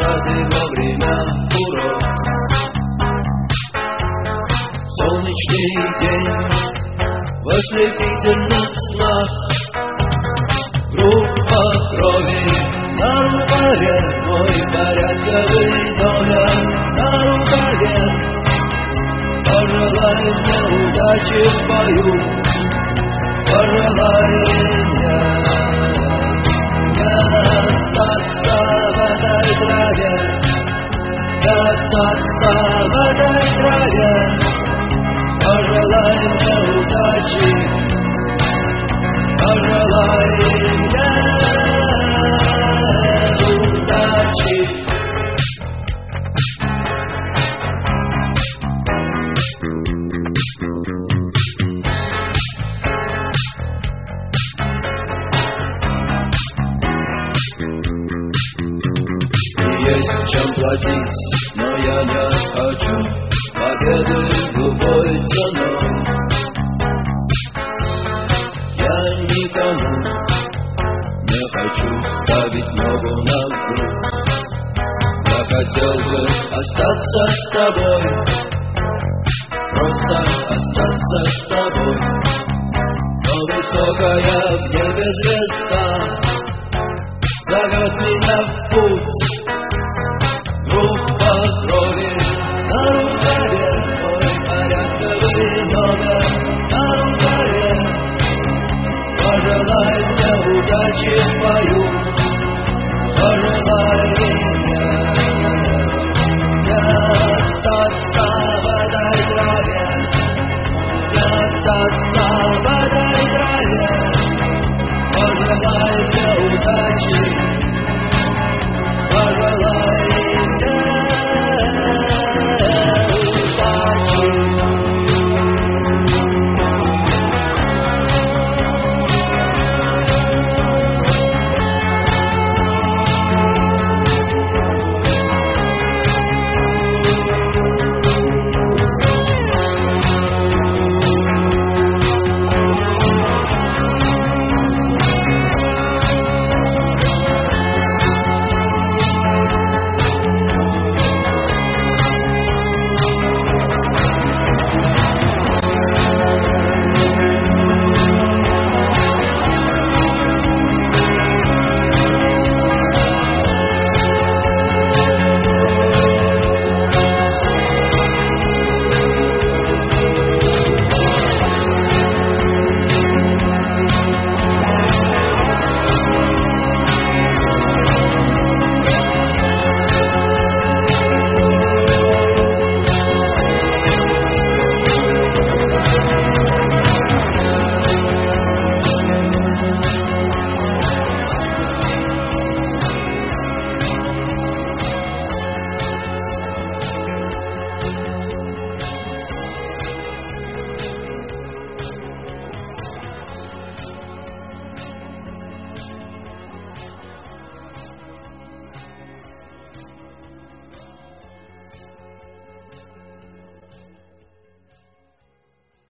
начатый во время урок. Солнечный день в ослепительных снах, группа крови на рукаве, мой порядковый номер на рукаве. Пожелай мне удачи в бою, пожелай мне не остаться в этой траве, не остаться в этой траве. Пожелай мне удачи, пожелай мне удачи. Есть чем платить, но я не хочу победы любой ценой. Я никому не хочу ставить ногу на грудь. Я хотел бы остаться с тобой, просто остаться с тобой. Но высокая в небе звезда зовет меня в путь. Группа крови на рукаве, мой порядковый номер на рукаве. Пожелай мне удачи в бою, пожелай